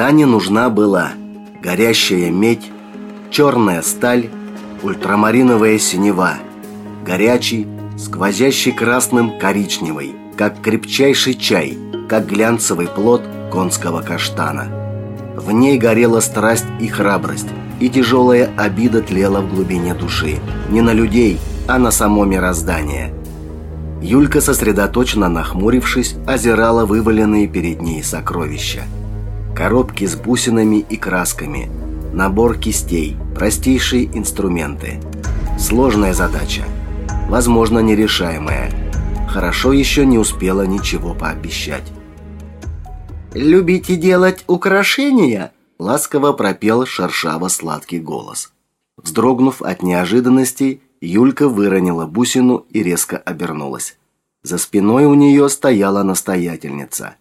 Тане нужна была горящая медь, черная сталь, ультрамариновая синева, горячий, сквозящий красным коричневый, как крепчайший чай, как глянцевый плод конского каштана. В ней горела страсть и храбрость, и тяжелая обида тлела в глубине души, не на людей, а на само мироздание. Юлька, сосредоточенно нахмурившись, озирала вываленные перед ней сокровища. Коробки с бусинами и красками, набор кистей, простейшие инструменты. Сложная задача, возможно, нерешаемая. Хорошо еще не успела ничего пообещать. «Любите делать украшения?» – ласково пропел шершаво-сладкий голос. Вздрогнув от неожиданности, Юлька выронила бусину и резко обернулась. За спиной у нее стояла настоятельница.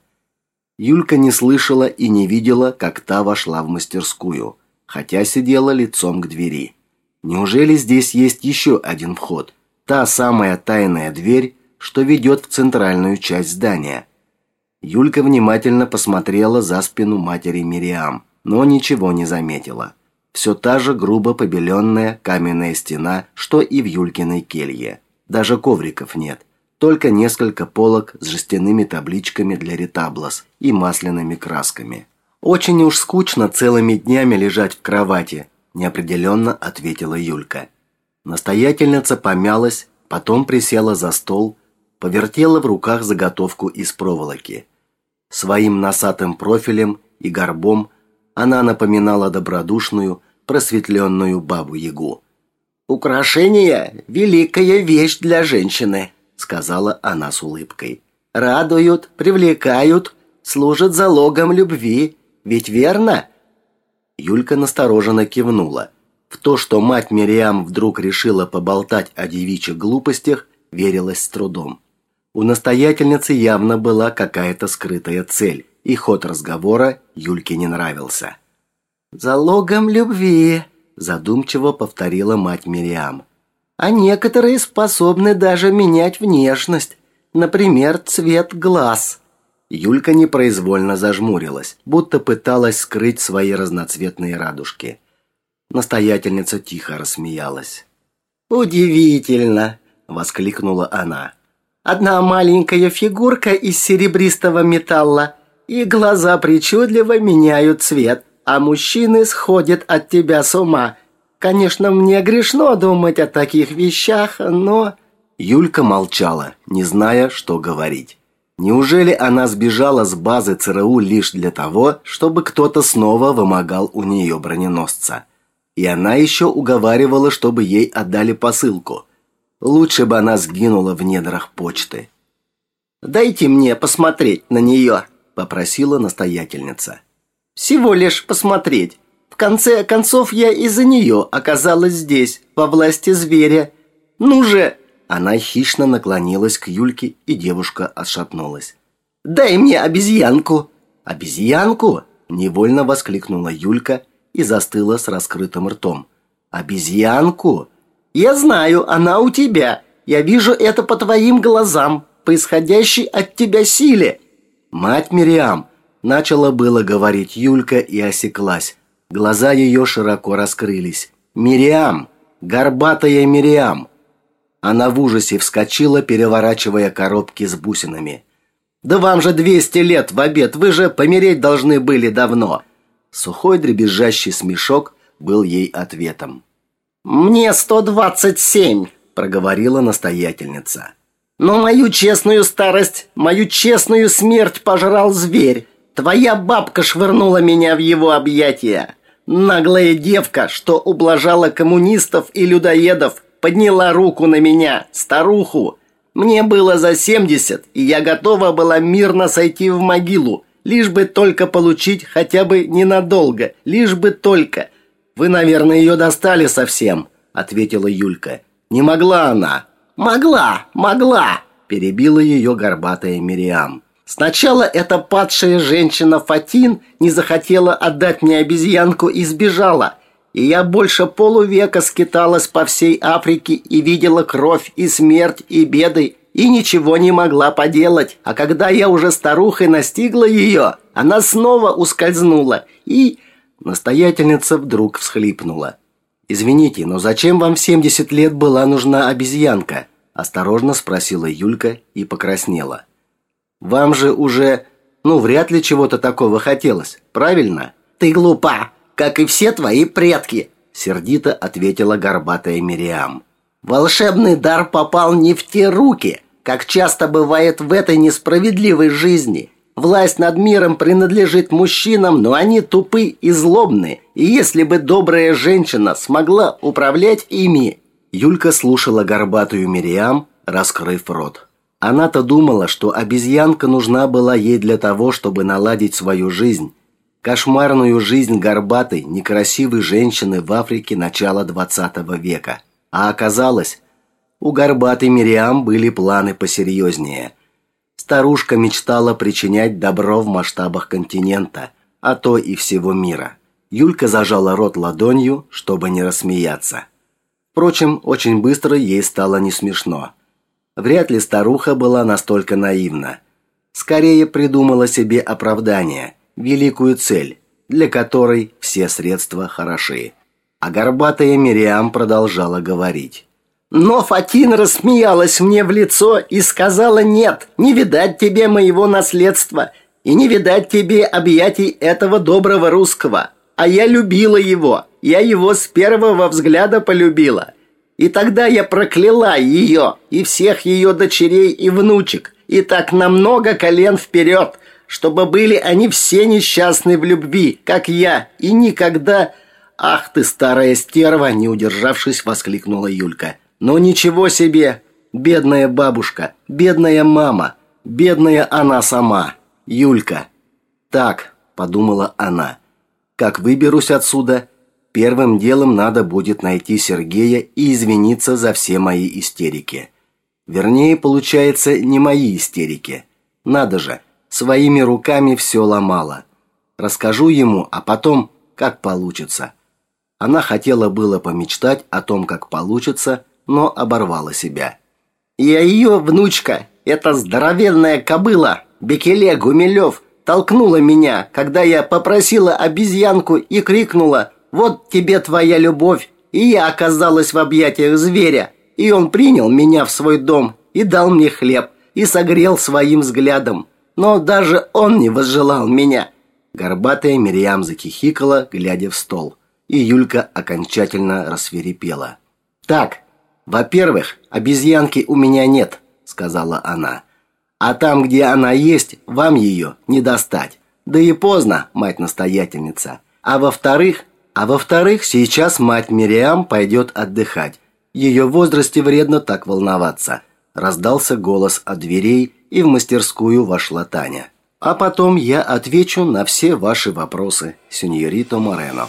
Юлька не слышала и не видела, как та вошла в мастерскую, хотя сидела лицом к двери. Неужели здесь есть еще один вход? Та самая тайная дверь, что ведет в центральную часть здания. Юлька внимательно посмотрела за спину матери Мириам, но ничего не заметила. Все та же грубо побеленная каменная стена, что и в Юлькиной келье. Даже ковриков нет, только несколько полок с жестяными табличками для ретаблос и масляными красками. «Очень уж скучно целыми днями лежать в кровати», – неопределенно ответила Юлька. Настоятельница помялась, потом присела за стол, повертела в руках заготовку из проволоки. Своим носатым профилем и горбом она напоминала добродушную, просветленную бабу-ягу. «Украшения – великая вещь для женщины», – сказала она с улыбкой. «Радуют, привлекают, служат залогом любви. Ведь верно?» Юлька настороженно кивнула. В то, что мать Мириам вдруг решила поболтать о девичьих глупостях, верилось с трудом. У настоятельницы явно была какая-то скрытая цель, и ход разговора Юльке не нравился. «Залогом любви», – задумчиво повторила мать Мириам. «А некоторые способны даже менять внешность, например, цвет глаз». Юлька непроизвольно зажмурилась, будто пыталась скрыть свои разноцветные радужки. Настоятельница тихо рассмеялась. «Удивительно!» – воскликнула она. «Одна маленькая фигурка из серебристого металла, и глаза причудливо меняют цвет, а мужчины сходят от тебя с ума. Конечно, мне грешно думать о таких вещах, но...» Юлька молчала, не зная, что говорить. Неужели она сбежала с базы ЦРУ лишь для того, чтобы кто-то снова вымогал у нее броненосца? И она еще уговаривала, чтобы ей отдали посылку. Лучше бы она сгинула в недрах почты. «Дайте мне посмотреть на нее», – попросила настоятельница. «Всего лишь посмотреть. В конце концов, я из-за нее оказалась здесь, во власти зверя. Ну же!» Она хищно наклонилась к Юльке, и девушка отшатнулась. «Дай мне обезьянку!» «Обезьянку?» – невольно воскликнула Юлька и застыла с раскрытым ртом. «Обезьянку? Я знаю, она у тебя. Я вижу это по твоим глазам, по исходящей от тебя силе». «Мать Мириам!» – начала было говорить Юлька и осеклась. Глаза ее широко раскрылись. «Мириам! Горбатая Мириам!» Она в ужасе вскочила, переворачивая коробки с бусинами. «Да вам же 200 лет в обед, вы же помереть должны были давно!» Сухой дребезжащий смешок был ей ответом. «Мне 127, проговорила настоятельница. «Но мою честную старость, мою честную смерть пожрал зверь. Твоя бабка швырнула меня в его объятия. Наглая девка, что ублажала коммунистов и людоедов, подняла руку на меня, старуху. Мне было за 70, и я готова была мирно сойти в могилу, лишь бы только получить хотя бы ненадолго, лишь бы только...» «Вы, наверное, ее достали совсем», — ответила Юлька. «Не могла она». «Могла», — перебила ее горбатая Мириам. «Сначала эта падшая женщина Фатин не захотела отдать мне обезьянку и сбежала. И я больше полувека скиталась по всей Африке и видела кровь и смерть и беды, и ничего не могла поделать. А когда я уже старухой настигла ее, она снова ускользнула и...» Настоятельница вдруг всхлипнула. «Извините, но зачем вам в 70 лет была нужна обезьянка?» Осторожно спросила Юлька и покраснела. «Вам же уже, вряд ли чего-то такого хотелось, правильно?» «Ты глупа, как и все твои предки», сердито ответила горбатая Мириам. «Волшебный дар попал не в те руки, как часто бывает в этой несправедливой жизни. Власть над миром принадлежит мужчинам, но они тупы и злобны, и если бы добрая женщина смогла управлять ими...» Юлька слушала горбатую Мириам, раскрыв рот. Она-то думала, что обезьянка нужна была ей для того, чтобы наладить свою жизнь. Кошмарную жизнь горбатой, некрасивой женщины в Африке начала 20 века. А оказалось, у горбатой Мириам были планы посерьезнее. Старушка мечтала причинять добро в масштабах континента, а то и всего мира. Юлька зажала рот ладонью, чтобы не рассмеяться. Впрочем, очень быстро ей стало не смешно. Вряд ли старуха была настолько наивна. Скорее придумала себе оправдание, великую цель, для которой все средства хороши. А горбатая Мириам продолжала говорить. «Но Фатин рассмеялась мне в лицо и сказала: нет, не видать тебе моего наследства, и не видать тебе объятий этого доброго русского. А я любила его, я его с первого взгляда полюбила. И тогда я прокляла ее и всех ее дочерей и внучек, и так на много колен вперед, чтобы были они все несчастны в любви, как я, и никогда...» «Ах ты, старая стерва!» – не удержавшись, воскликнула Юлька. «Но ничего себе! Бедная бабушка, бедная мама, бедная она сама, Юлька!» «Так», – подумала она, – «как выберусь отсюда, первым делом надо будет найти Сергея и извиниться за все мои истерики. Вернее, получается, не мои истерики. Надо же, своими руками все ломала. Расскажу ему, а потом, как получится». Она хотела было помечтать о том, как получится, но оборвала себя. «Я ее внучка, эта здоровенная кобыла, Бекеле Гумилев, толкнула меня, когда я попросила обезьянку и крикнула: вот тебе твоя любовь, и я оказалась в объятиях зверя, и он принял меня в свой дом и дал мне хлеб, и согрел своим взглядом, но даже он не возжелал меня». Горбатая Мириам захихикала, глядя в стол, и Юлька окончательно рассвирепела. «Так, во-первых, обезьянки у меня нет», – сказала она. «А там, где она есть, вам ее не достать. Да и поздно, мать-настоятельница. А во-вторых, сейчас мать Мириам пойдет отдыхать. В ее возрасте вредно так волноваться». Раздался голос от дверей, и в мастерскую вошла Таня. «А потом я отвечу на все ваши вопросы, сеньорито Морено».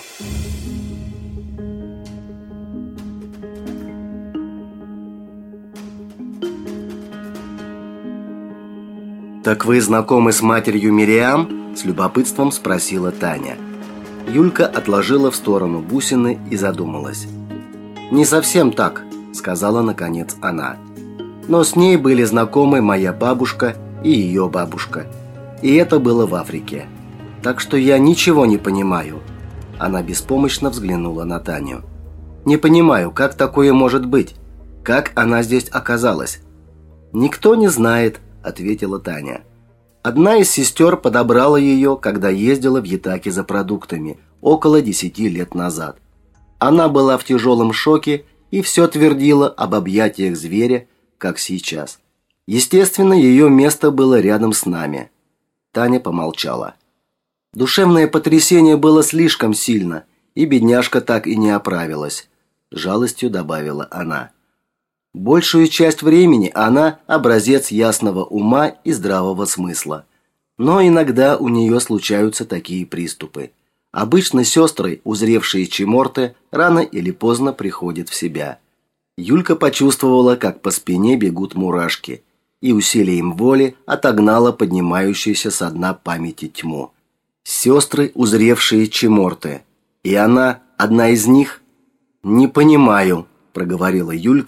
«Так вы знакомы с матерью Мириам?» – с любопытством спросила Таня. Юлька отложила в сторону бусины и задумалась. «Не совсем так», – сказала наконец она. «Но с ней были знакомы моя бабушка и ее бабушка. И это было в Африке. Так что я ничего не понимаю». Она беспомощно взглянула на Таню. «Не понимаю, как такое может быть? Как она здесь оказалась?» «Никто не знает», – ответила Таня. «Одна из сестер подобрала ее, когда ездила в Ятаки за продуктами, около 10 лет назад. Она была в тяжелом шоке и все твердила об объятиях зверя, как сейчас. Естественно, ее место было рядом с нами». Таня помолчала. «Душевное потрясение было слишком сильно, и бедняжка так и не оправилась», – жалостью добавила она. «Большую часть времени она образец ясного ума и здравого смысла. Но иногда у нее случаются такие приступы. Обычно сестры, узревшие Чиморте, рано или поздно приходят в себя». Юлька почувствовала, как по спине бегут мурашки, и усилием воли отогнала поднимающуюся со дна памяти тьму. Сестры, узревшие Чиморте. И она одна из них? «Не понимаю», – проговорила Юлька,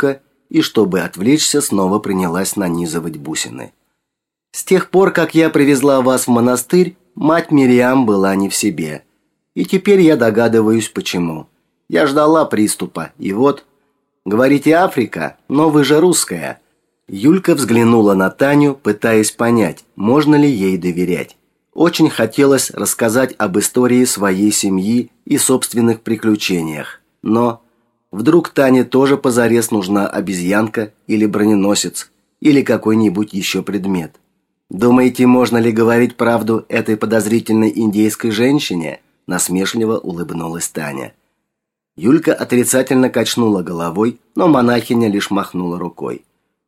и, чтобы отвлечься, снова принялась нанизывать бусины. «С тех пор, как я привезла вас в монастырь, мать Мириам была не в себе. И теперь я догадываюсь, почему. Я ждала приступа, и вот... Говорите, Африка, но вы же русская». Юлька взглянула на Таню, пытаясь понять, можно ли ей доверять. Очень хотелось рассказать об истории своей семьи и собственных приключениях. Но вдруг Тане тоже позарез нужна обезьянка или броненосец, или какой-нибудь еще предмет. «Думаете, можно ли говорить правду этой подозрительной индейской женщине?» Насмешливо улыбнулась Таня. Юлька отрицательно качнула головой, но монахиня лишь махнула рукой.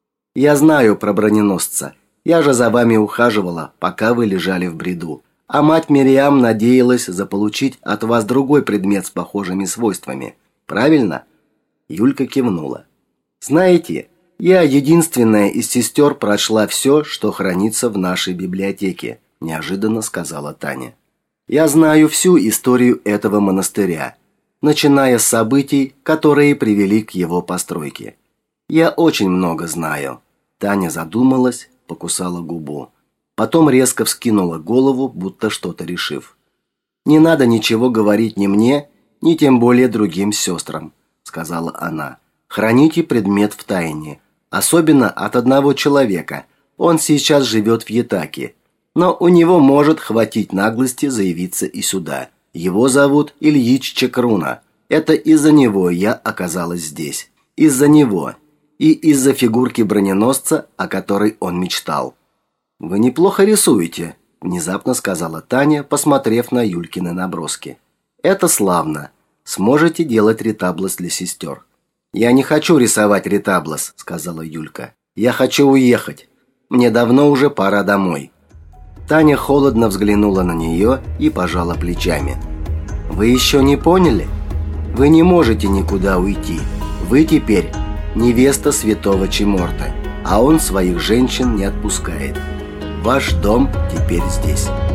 «Я знаю про броненосца. Я же за вами ухаживала, пока вы лежали в бреду. А мать Мириам надеялась заполучить от вас другой предмет с похожими свойствами. Правильно?» Юлька кивнула. «Знаете, я единственная из сестер прочла все, что хранится в нашей библиотеке», неожиданно сказала Таня. «Я знаю всю историю этого монастыря, начиная с событий, которые привели к его постройке. Я очень много знаю». Таня задумалась, покусала губу. Потом резко вскинула голову, будто что-то решив. «Не надо ничего говорить ни мне, ни тем более другим сестрам», сказала она. «Храните предмет в тайне, особенно от одного человека. Он сейчас живет в Ятаке, но у него может хватить наглости заявиться и сюда. Его зовут Ильич Чекруна. Это из-за него я оказалась здесь. Из-за него. И из-за фигурки броненосца, о которой он мечтал». «Вы неплохо рисуете», – внезапно сказала Таня, посмотрев на Юлькины наброски. «Это славно. Сможете делать ретаблос для сестер». «Я не хочу рисовать ретаблос», – сказала Юлька. «Я хочу уехать. Мне давно уже пора домой». Таня холодно взглянула на нее и пожала плечами. «Вы еще не поняли? Вы не можете никуда уйти. Вы теперь невеста святого Чеморта, а он своих женщин не отпускает. Ваш дом теперь здесь».